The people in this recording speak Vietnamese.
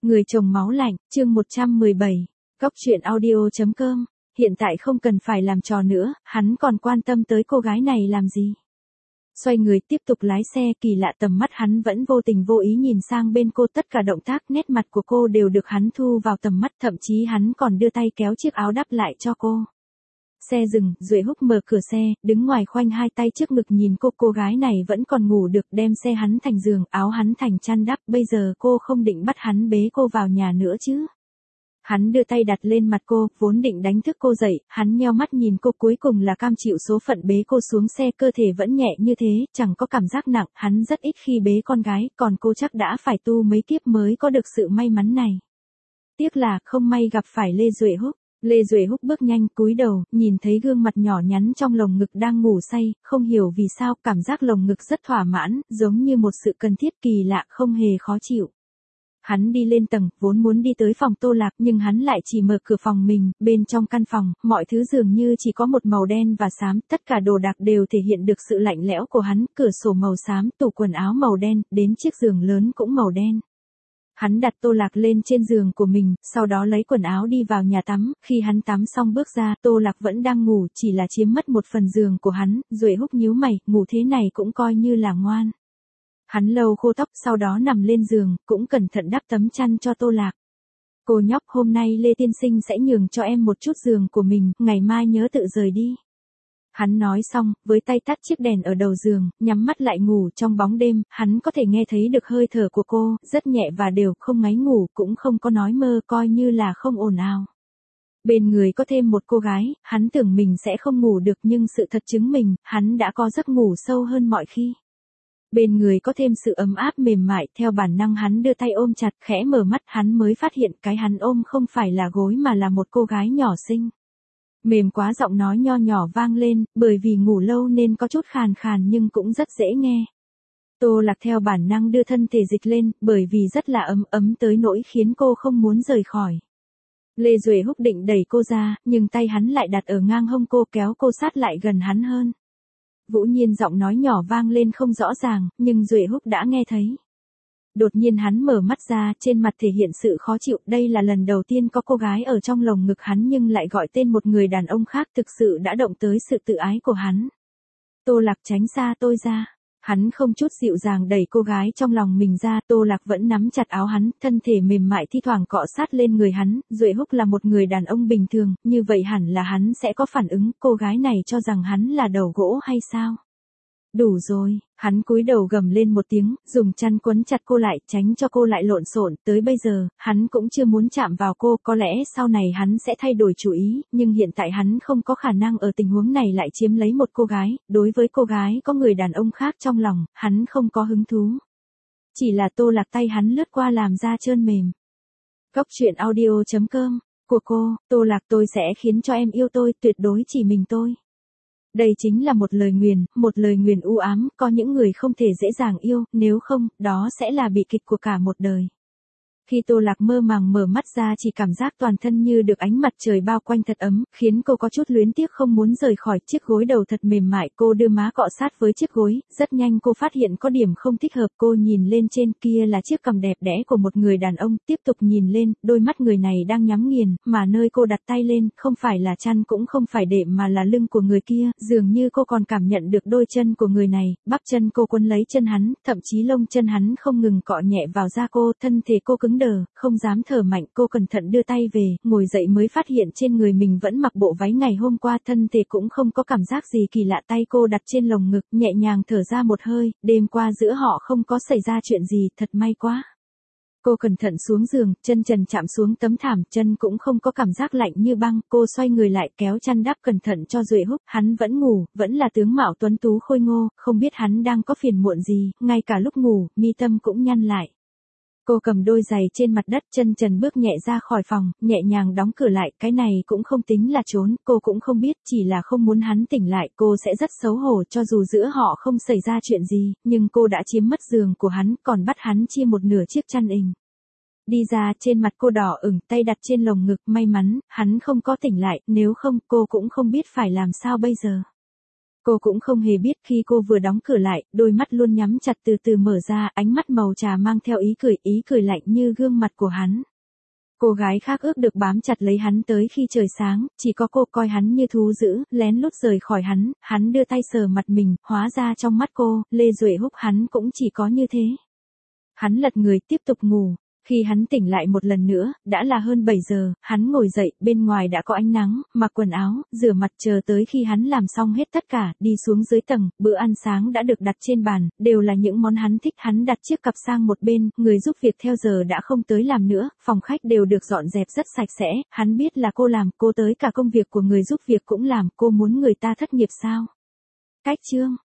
Người chồng máu lạnh, chương 117. Góc truyện audio.com. Hiện tại không cần phải làm trò nữa, hắn còn quan tâm tới cô gái này làm gì. Xoay người tiếp tục lái xe, kỳ lạ tầm mắt hắn vẫn vô tình vô ý nhìn sang bên cô, tất cả động tác nét mặt của cô đều được hắn thu vào tầm mắt, thậm chí hắn còn đưa tay kéo chiếc áo đắp lại cho cô. Xe dừng, Duệ Húc mở cửa xe, đứng ngoài khoanh hai tay trước ngực nhìn cô gái này vẫn còn ngủ được, đem xe hắn thành giường, áo hắn thành chăn đắp, bây giờ cô không định bắt hắn bế cô vào nhà nữa chứ. Hắn đưa tay đặt lên mặt cô, vốn định đánh thức cô dậy, hắn nheo mắt nhìn cô, cuối cùng là cam chịu số phận bế cô xuống xe, cơ thể vẫn nhẹ như thế, chẳng có cảm giác nặng, hắn rất ít khi bế con gái, còn cô chắc đã phải tu mấy kiếp mới có được sự may mắn này. Tiếc là không may gặp phải Lê Duệ Húc. Lê Duệ Húc bước nhanh, cúi đầu, nhìn thấy gương mặt nhỏ nhắn trong lồng ngực đang ngủ say, không hiểu vì sao, cảm giác lồng ngực rất thỏa mãn, giống như một sự cần thiết kỳ lạ, không hề khó chịu. Hắn đi lên tầng, vốn muốn đi tới phòng Tô Lạc, nhưng hắn lại chỉ mở cửa phòng mình, bên trong căn phòng, mọi thứ dường như chỉ có một màu đen và xám, tất cả đồ đạc đều thể hiện được sự lạnh lẽo của hắn, cửa sổ màu xám, tủ quần áo màu đen, đến chiếc giường lớn cũng màu đen. Hắn đặt Tô Lạc lên trên giường của mình, sau đó lấy quần áo đi vào nhà tắm, khi hắn tắm xong bước ra, Tô Lạc vẫn đang ngủ, chỉ là chiếm mất một phần giường của hắn, Duệ Húc nhíu mày, ngủ thế này cũng coi như là ngoan. Hắn lau khô tóc, sau đó nằm lên giường, cũng cẩn thận đắp tấm chăn cho Tô Lạc. Cô nhóc, hôm nay Lê Tiên Sinh sẽ nhường cho em một chút giường của mình, ngày mai nhớ tự rời đi. Hắn nói xong, với tay tắt chiếc đèn ở đầu giường, nhắm mắt lại ngủ. Trong bóng đêm, hắn có thể nghe thấy được hơi thở của cô, rất nhẹ và đều, không ngáy ngủ, cũng không có nói mơ, coi như là không ồn ào. Bên người có thêm một cô gái, hắn tưởng mình sẽ không ngủ được, nhưng sự thật chứng minh, hắn đã có giấc ngủ sâu hơn mọi khi. Bên người có thêm sự ấm áp mềm mại, theo bản năng hắn đưa tay ôm chặt, khẽ mở mắt, hắn mới phát hiện cái hắn ôm không phải là gối mà là một cô gái nhỏ xinh. Mềm quá, giọng nói nho nhỏ vang lên, bởi vì ngủ lâu nên có chút khàn khàn nhưng cũng rất dễ nghe. Tô Lạc theo bản năng đưa thân thể dịch lên, bởi vì rất là ấm tới nỗi khiến cô không muốn rời khỏi. Lê Duệ Húc định đẩy cô ra, nhưng tay hắn lại đặt ở ngang hông cô, kéo cô sát lại gần hắn hơn. Vũ Nhiên giọng nói nhỏ vang lên không rõ ràng, nhưng Duệ Húc đã nghe thấy. Đột nhiên hắn mở mắt ra, trên mặt thể hiện sự khó chịu, đây là lần đầu tiên có cô gái ở trong lồng ngực hắn nhưng lại gọi tên một người đàn ông khác, thực sự đã động tới sự tự ái của hắn. Tô Lạc, tránh xa tôi ra. Hắn không chút dịu dàng đẩy cô gái trong lòng mình ra, Tô Lạc vẫn nắm chặt áo hắn, thân thể mềm mại thi thoảng cọ sát lên người hắn. Duệ Húc là một người đàn ông bình thường, như vậy hẳn là hắn sẽ có phản ứng, cô gái này cho rằng hắn là đầu gỗ hay sao? Đủ rồi, hắn cúi đầu gầm lên một tiếng, dùng chăn quấn chặt cô lại, tránh cho cô lại lộn xộn. Tới bây giờ, hắn cũng chưa muốn chạm vào cô, có lẽ sau này hắn sẽ thay đổi chủ ý, nhưng hiện tại hắn không có khả năng ở tình huống này lại chiếm lấy một cô gái, đối với cô gái có người đàn ông khác trong lòng, hắn không có hứng thú. Chỉ là Tô Lạc tay hắn lướt qua làm da trơn mềm. Góc truyện audio.com, của cô, Tô Lạc, tôi sẽ khiến cho em yêu tôi, tuyệt đối chỉ mình tôi. Đây chính là một lời nguyền u ám, có những người không thể dễ dàng yêu, nếu không, đó sẽ là bi kịch của cả một đời. Khi Tô Lạc mơ màng mở mắt ra, chỉ cảm giác toàn thân như được ánh mặt trời bao quanh thật ấm, khiến cô có chút luyến tiếc không muốn rời khỏi. Chiếc gối đầu thật mềm mại, cô đưa má cọ sát với chiếc gối, rất nhanh cô phát hiện có điểm không thích hợp, cô nhìn lên trên, kia là chiếc cằm đẹp đẽ của một người đàn ông, tiếp tục nhìn lên, đôi mắt người này đang nhắm nghiền, mà nơi cô đặt tay lên, không phải là chăn cũng không phải đệm mà là lưng của người kia, dường như cô còn cảm nhận được đôi chân của người này, bắp chân cô quấn lấy chân hắn, thậm chí lông chân hắn không ngừng cọ nhẹ vào da cô, thân thể cô cứng đờ, không dám thở mạnh, cô cẩn thận đưa tay về, ngồi dậy mới phát hiện trên người mình vẫn mặc bộ váy ngày hôm qua, thân thể cũng không có cảm giác gì kỳ lạ, tay cô đặt trên lồng ngực, nhẹ nhàng thở ra một hơi, đêm qua giữa họ không có xảy ra chuyện gì, thật may quá. Cô cẩn thận xuống giường, chân trần chạm xuống tấm thảm, chân cũng không có cảm giác lạnh như băng, cô xoay người lại kéo chăn đắp cẩn thận cho Duệ Húc, hắn vẫn ngủ, vẫn là tướng mạo tuấn tú khôi ngô, không biết hắn đang có phiền muộn gì, ngay cả lúc ngủ, mi tâm cũng nhăn lại. Cô cầm đôi giày trên mặt đất, chân trần bước nhẹ ra khỏi phòng, nhẹ nhàng đóng cửa lại, cái này cũng không tính là trốn, cô cũng không biết, chỉ là không muốn hắn tỉnh lại, cô sẽ rất xấu hổ cho dù giữa họ không xảy ra chuyện gì, nhưng cô đã chiếm mất giường của hắn, còn bắt hắn chia một nửa chiếc chăn ình. Đi ra, trên mặt cô đỏ ửng, tay đặt trên lồng ngực, may mắn, hắn không có tỉnh lại, nếu không, cô cũng không biết phải làm sao bây giờ. Cô cũng không hề biết khi cô vừa đóng cửa lại, đôi mắt luôn nhắm chặt từ từ mở ra, ánh mắt màu trà mang theo ý cười lạnh như gương mặt của hắn. Cô gái khác ước được bám chặt lấy hắn tới khi trời sáng, chỉ có cô coi hắn như thú dữ, lén lút rời khỏi hắn đưa tay sờ mặt mình, hóa ra trong mắt cô, Lê Duệ Húc hắn cũng chỉ có như thế. Hắn lật người tiếp tục ngủ. Khi hắn tỉnh lại một lần nữa, đã là hơn 7 giờ, hắn ngồi dậy, bên ngoài đã có ánh nắng, mặc quần áo, rửa mặt chờ tới khi hắn làm xong hết tất cả, đi xuống dưới tầng, bữa ăn sáng đã được đặt trên bàn, đều là những món hắn thích, hắn đặt chiếc cặp sang một bên, người giúp việc theo giờ đã không tới làm nữa, phòng khách đều được dọn dẹp rất sạch sẽ, hắn biết là cô làm, cô tới cả công việc của người giúp việc cũng làm, cô muốn người ta thất nghiệp sao? Cách chương